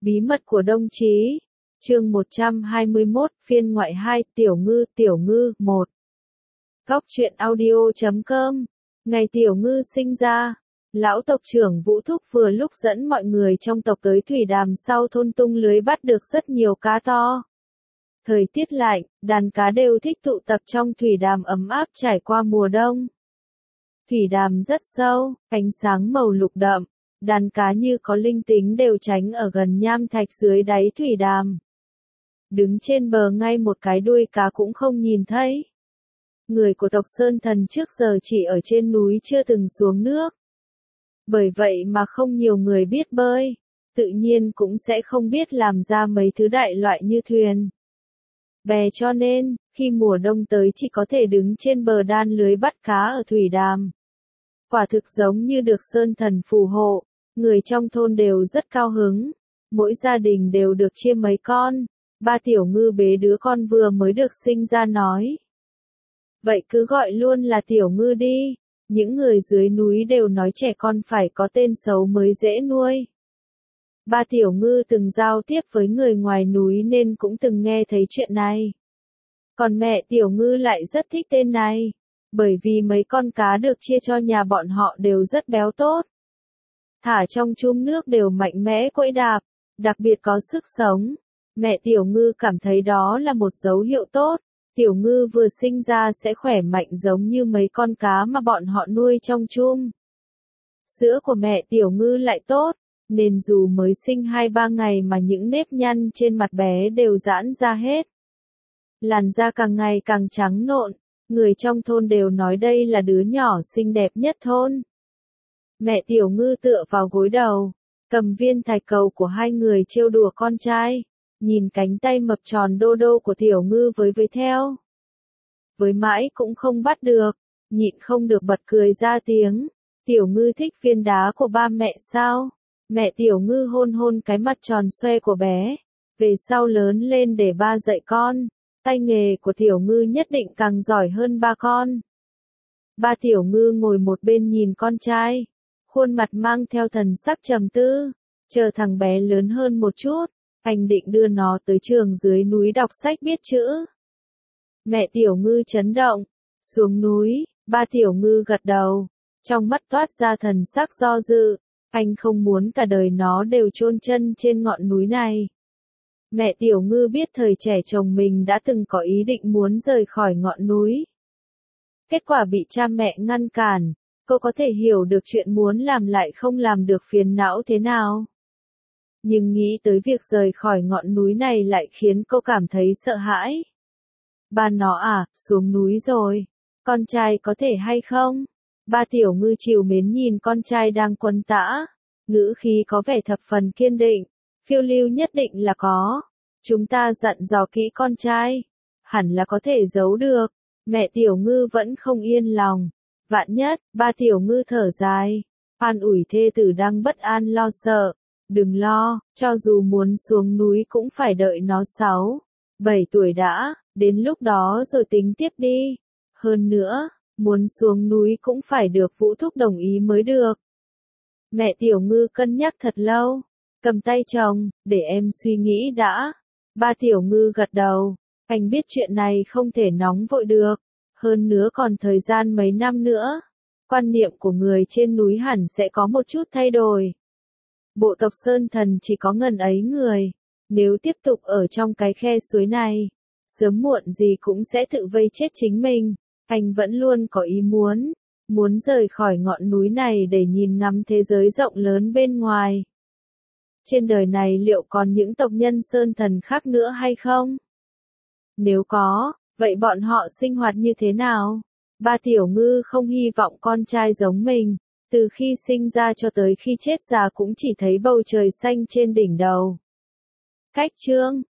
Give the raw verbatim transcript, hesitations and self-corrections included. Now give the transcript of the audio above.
Bí mật của Đông Chí. Chương một trăm hai mươi mốt, phiên ngoại hai, Tiểu Ngư, Tiểu Ngư, một. Góc truyện audio chấm com. Ngày Tiểu Ngư sinh ra, lão tộc trưởng Vũ Thúc vừa lúc dẫn mọi người trong tộc tới thủy đàm sau thôn tung lưới bắt được rất nhiều cá to. Thời tiết lạnh, đàn cá đều thích tụ tập trong thủy đàm ấm áp trải qua mùa đông. Thủy đàm rất sâu, ánh sáng màu lục đậm, đàn cá như có linh tính đều tránh ở gần nham thạch dưới đáy thủy đàm. Đứng trên bờ ngay một cái đuôi cá cũng không nhìn thấy. Người của tộc Sơn Thần trước giờ chỉ ở trên núi chưa từng xuống nước. Bởi vậy mà không nhiều người biết bơi, tự nhiên cũng sẽ không biết làm ra mấy thứ đại loại như thuyền, bè, cho nên, khi mùa đông tới chỉ có thể đứng trên bờ đan lưới bắt cá ở thủy đàm. Quả thực giống như được Sơn Thần phù hộ, người trong thôn đều rất cao hứng, mỗi gia đình đều được chia mấy con. Ba Tiểu Ngư bế đứa con vừa mới được sinh ra nói: vậy cứ gọi luôn là Tiểu Ngư đi, những người dưới núi đều nói trẻ con phải có tên xấu mới dễ nuôi. Ba Tiểu Ngư từng giao tiếp với người ngoài núi nên cũng từng nghe thấy chuyện này. Còn mẹ Tiểu Ngư lại rất thích tên này, bởi vì mấy con cá được chia cho nhà bọn họ đều rất béo tốt. Thả trong chum nước đều mạnh mẽ quẫy đạp, đặc biệt có sức sống. Mẹ Tiểu Ngư cảm thấy đó là một dấu hiệu tốt, Tiểu Ngư vừa sinh ra sẽ khỏe mạnh giống như mấy con cá mà bọn họ nuôi trong chum. Sữa của mẹ Tiểu Ngư lại tốt, nên dù mới sinh hai ba ngày mà những nếp nhăn trên mặt bé đều giãn ra hết. Làn da càng ngày càng trắng nộn, người trong thôn đều nói đây là đứa nhỏ xinh đẹp nhất thôn. Mẹ Tiểu Ngư tựa vào gối đầu, cầm viên thạch cầu của hai người trêu đùa con trai, nhìn cánh tay mập tròn đô đô của Tiểu Ngư với với theo. Với mãi cũng không bắt được, nhịn không được bật cười ra tiếng. Tiểu Ngư thích viên đá của ba mẹ sao? Mẹ Tiểu Ngư hôn hôn cái mặt tròn xoe của bé. Về sau lớn lên để ba dạy con, tay nghề của Tiểu Ngư nhất định càng giỏi hơn ba con. Ba Tiểu Ngư ngồi một bên nhìn con trai, khuôn mặt mang theo thần sắc trầm tư, chờ thằng bé lớn hơn một chút, anh định đưa nó tới trường dưới núi đọc sách biết chữ. Mẹ Tiểu Ngư chấn động, xuống núi, ba Tiểu Ngư gật đầu, trong mắt toát ra thần sắc do dự, anh không muốn cả đời nó đều chôn chân trên ngọn núi này. Mẹ Tiểu Ngư biết thời trẻ chồng mình đã từng có ý định muốn rời khỏi ngọn núi. Kết quả bị cha mẹ ngăn cản, cô có thể hiểu được chuyện muốn làm lại không làm được phiền não thế nào. Nhưng nghĩ tới việc rời khỏi ngọn núi này lại khiến cô cảm thấy sợ hãi. Ba nó à, xuống núi rồi, con trai có thể hay không? Ba Tiểu Ngư trìu mến nhìn con trai đang quấn tã, ngữ khí có vẻ thập phần kiên định, phiêu lưu nhất định là có. Chúng ta dặn dò kỹ con trai, hẳn là có thể giấu được. Mẹ Tiểu Ngư vẫn không yên lòng. Vạn nhất, ba Tiểu Ngư thở dài, an ủi thê tử đang bất an lo sợ. Đừng lo, cho dù muốn xuống núi cũng phải đợi nó sáu, bảy tuổi đã, đến lúc đó rồi tính tiếp đi. Hơn nữa, muốn xuống núi cũng phải được Vũ Thúc đồng ý mới được. Mẹ Tiểu Ngư cân nhắc thật lâu, cầm tay chồng, để em suy nghĩ đã. Ba Tiểu Ngư gật đầu, anh biết chuyện này không thể nóng vội được, hơn nữa còn thời gian mấy năm nữa, quan niệm của người trên núi hẳn sẽ có một chút thay đổi. Bộ tộc Sơn Thần chỉ có ngần ấy người, nếu tiếp tục ở trong cái khe suối này, sớm muộn gì cũng sẽ tự vây chết chính mình. Anh vẫn luôn có ý muốn, muốn rời khỏi ngọn núi này để nhìn ngắm thế giới rộng lớn bên ngoài. Trên đời này liệu còn những tộc nhân Sơn Thần khác nữa hay không? Nếu có, vậy bọn họ sinh hoạt như thế nào? Ba Tiểu Ngư không hy vọng con trai giống mình, từ khi sinh ra cho tới khi chết già cũng chỉ thấy bầu trời xanh trên đỉnh đầu. Cách chương